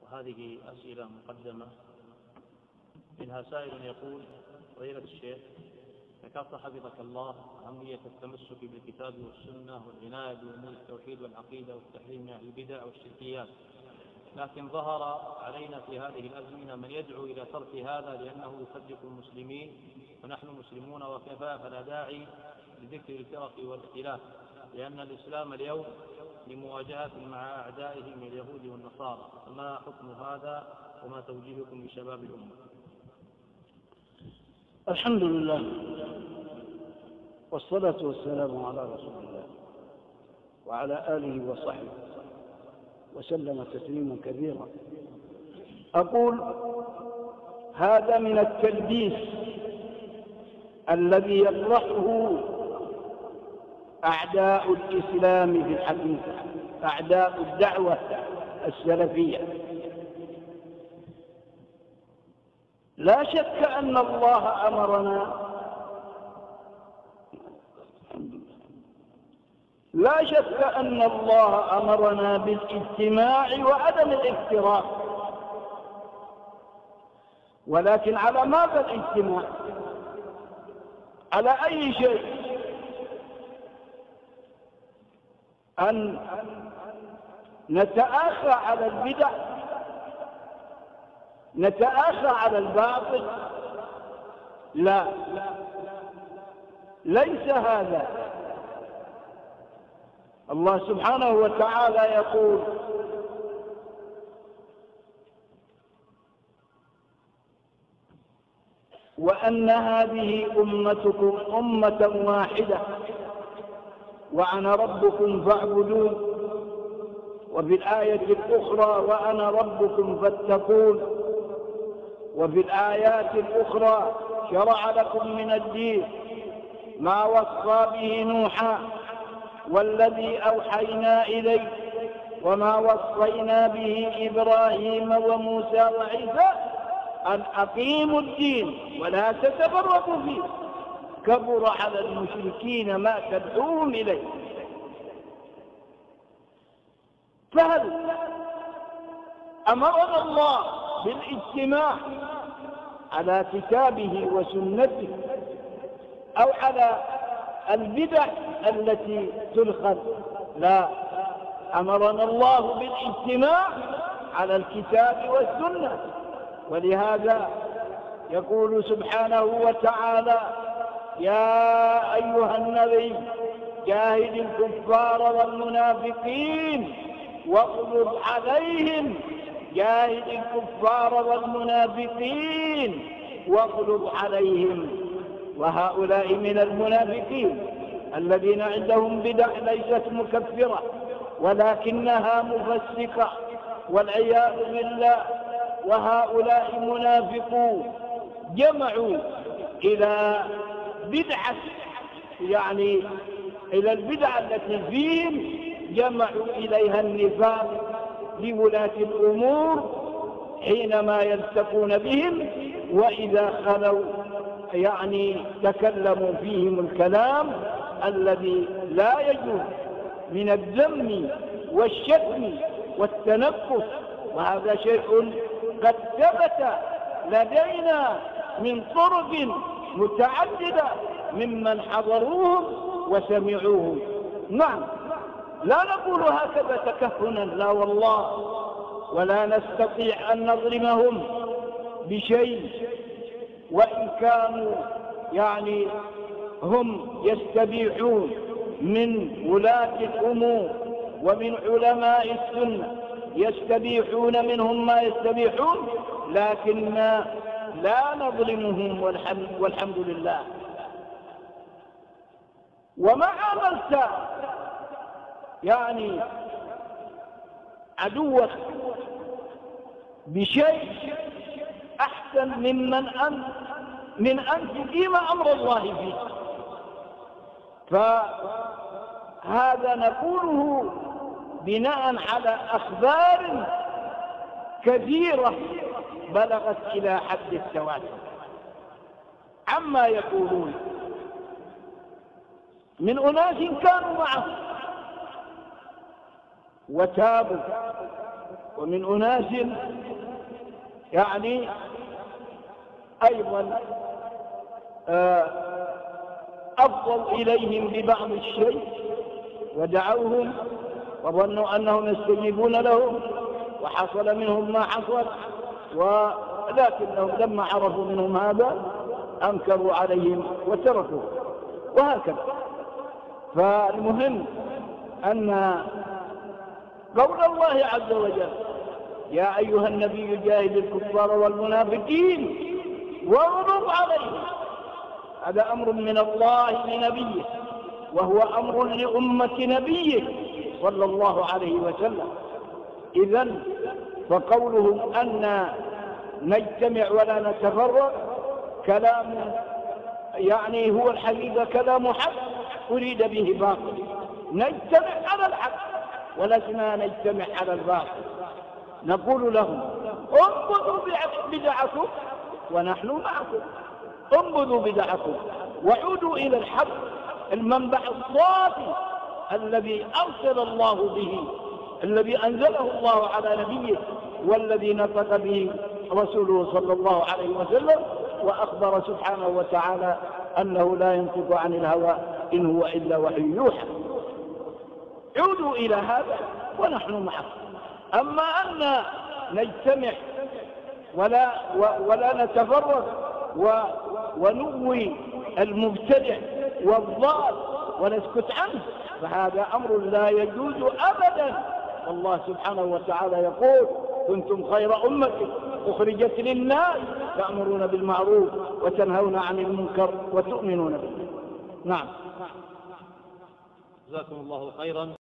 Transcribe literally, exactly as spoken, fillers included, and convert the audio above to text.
هذه أسئلة مقدمة، منها سائل يقول: فضيلة الشيخ، ذكرت حفظك الله أهمية التمسك بالكتاب والسنة والعناية بأمور التوحيد والعقيدة والتحريم من أهل البدع والشركيات، لكن ظهر علينا في هذه الأزمنة من يدعو إلى ترك هذا لأنه يفرق المسلمين ونحن مسلمون وكفى، فلا داعي لذكر الفرق والاختلاف، لأن الإسلام اليوم لمواجهة مع أعدائه من اليهود والنصارى، فما حكم هذا وما توجيهكم لشباب الأمة؟ الحمد لله والصلاة والسلام على رسول الله وعلى آله وصحبه وسلم تسليما كثيرا. أقول: هذا من التلبيس الذي يطرحه أعداء الإسلام في الحقيقة، أعداء الدعوة السلفية. لا شك أن الله أمرنا لا شك أن الله أمرنا بالاجتماع وعدم الافتراق، ولكن على ماذا الاجتماع؟ على أي شيء؟ أن نتآخى على البدع، نتآخى على الباطل؟ لا، ليس هذا. الله سبحانه وتعالى يقول: وأن هذه أمتكم أمة واحدة وأنا ربكم فاعبدون، وفي الآية الأخرى: وأنا ربكم فاتقون، وفي الآيات الأخرى: شرع لكم من الدين ما وصى به نوحا والذي أوحينا إليك وما وصينا به إبراهيم وموسى وعيسى أن أقيموا الدين ولا تتفرقوا فيه، كبر على المشركين ما تدعوهم إليه. فهل أمرنا الله بالاجتماع على كتابه وسنته أو على البدع التي تلخذ؟ لا، أمرنا الله بالاجتماع على الكتاب والسنة. ولهذا يقول سبحانه وتعالى: يا أيها النبي جاهد الكفار والمنافقين واغلظ عليهم جاهد الكفار والمنافقين واغلظ عليهم. وهؤلاء من المنافقين الذين عندهم بدع ليست مكفرة ولكنها مفسقة والعياذ بالله، وهؤلاء منافقون جمعوا إلى بدعة، يعني إلى البدعة التي فيهم جمعوا إليها النفاق لولاة الأمور حينما يلتقون بهم، وإذا خلوا يعني تكلموا فيهم الكلام الذي لا يجوز من الذم والشتم والتنقص. وهذا شيء قد ثبت لدينا من طرق متعددة ممن حضروهم وسمعوهم. نعم، لا نقول هكذا تكهنا، لا والله، ولا نستطيع أن نظلمهم بشيء، وإن كانوا يعني هم يستبيحون من ولاة الأمور ومن علماء السنة، يستبيحون منهم ما يستبيحون، لكن لا نظلمهم والحمد, والحمد لله. وما عاملت يعني عدوك بشيء أحسن ممن أن من أن تقيم أمر الله فيه. فهذا نقوله بناء على أخبار كثيرة بلغت إلى حد التواتر عما يقولون من أناس كانوا معه وتابوا ومن أناس يعني أيضا أفضل إليهم ببعض الشيء ودعوهم وظنوا أنهم يستجيبون لهم وحصل منهم ما حصل، ولكنهم لما عرفوا منهم هذا أنكروا عليهم وتركوا، وهكذا. فالمهم أن قول الله عز وجل يا أيها النبي جاهد الكفار والمنافقين واغلظ عليهم، هذا أمر من الله لنبيه، وهو أمر لأمة نبيه صلى الله عليه وسلم. إذن فقولهم أن نجتمع ولا نتفرق كلام يعني هو الحقيقة كلام حق أريد به باطل. نجتمع على الحق ولسنا نجتمع على الباطل. نقول لهم انبذوا بدعكم ونحن معكم، انبذوا بدعكم وعودوا إلى الحق، المنبع الصافي الذي أرسل الله به، الذي أنزله الله على نبيه، والذي نطق به رسوله صلى الله عليه وسلم، وأخبر سبحانه وتعالى أنه لا ينطق عن الهوى إن هو إلا وحي يوحى. عودوا إلى هذا ونحن معكم. أما أن نجتمع ولا, ولا نتفرق ونغوي المبتدع والضال ونسكت عنه، فهذا أمر لا يجوز أبدا. الله سبحانه وتعالى يقول كنتم خير أمة أخرجت للناس تأمرون بالمعروف وتنهون عن المنكر وتؤمنون بالله. نعم. جزاكم الله خيرا.